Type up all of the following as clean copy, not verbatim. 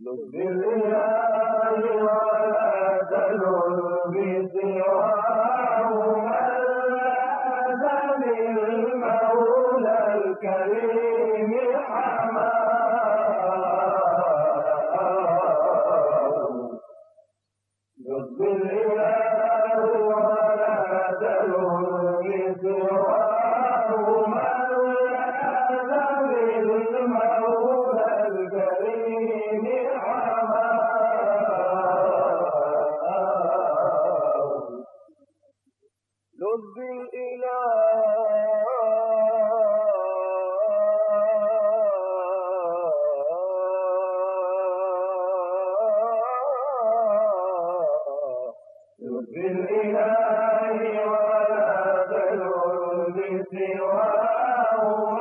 بالإله ولا تلل بسواه من المولى الكريم حماه بالإله ولا تلل بسواه من المولى الكريم لب بالإله ولا تلل بسواه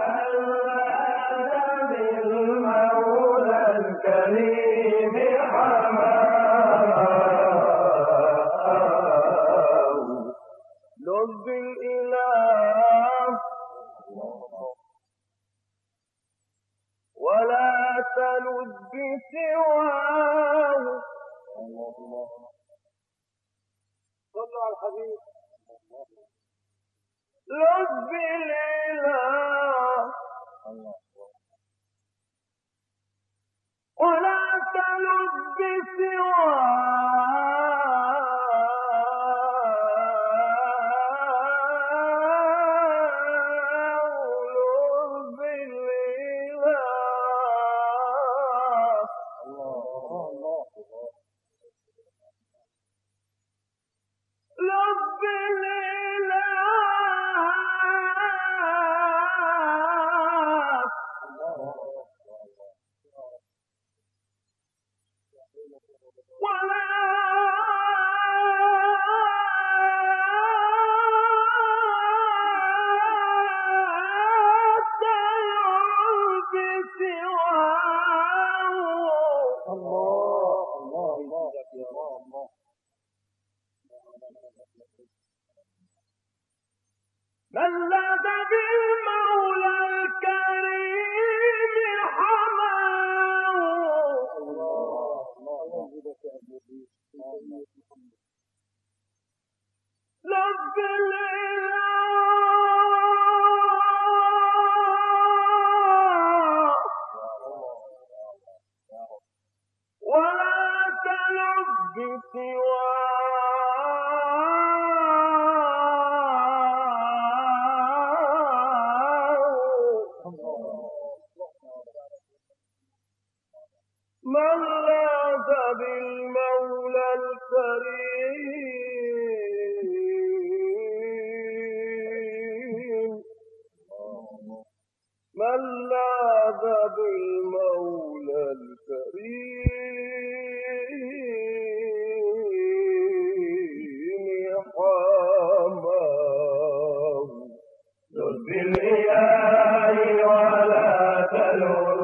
بالمولى الكريم حماه لب الإله ولا تلد بسواه صلوا على الحبيب لب الإله ولا تلد من لاذ بالمولى الكريم حماه لب الإله ولا تلب من لاذ بالمولى الكريم من لاذ بالمولى الكريم حماه بالإله ولا تلل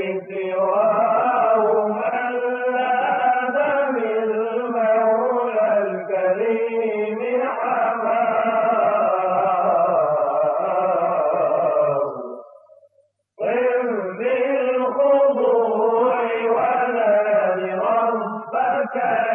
بسواه من لاذ بالمولى الكريم حماه قم بالخضوع ونال ربك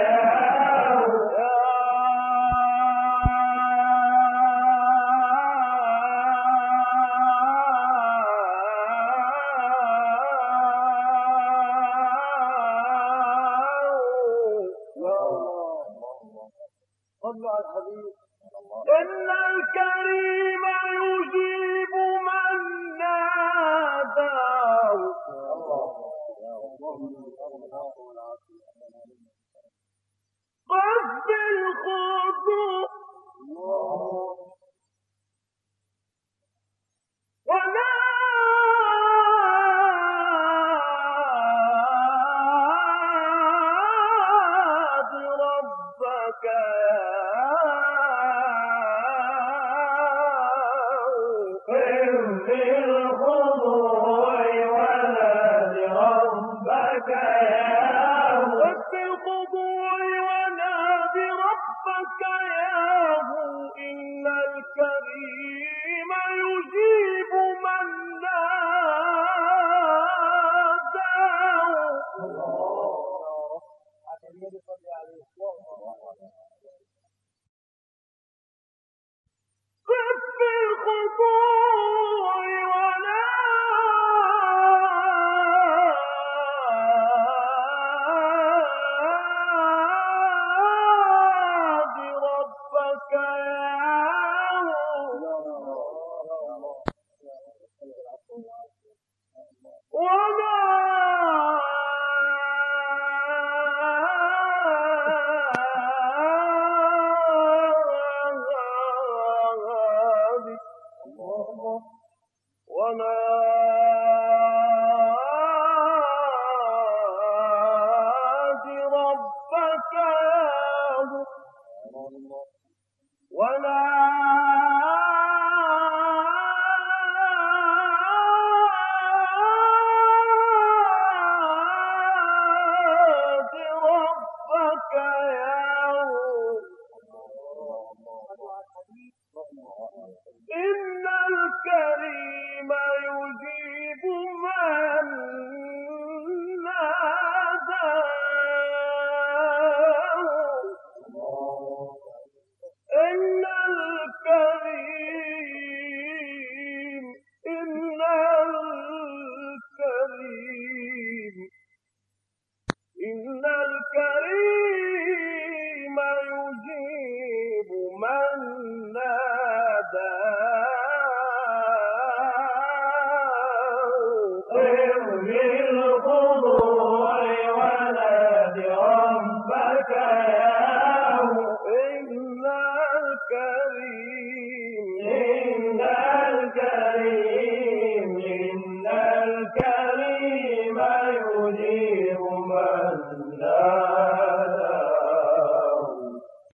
صلوا على الحبيب إن الكريم يجيب من ناداه قف بالخضوع وناد ربك بالخضوع وناد ربك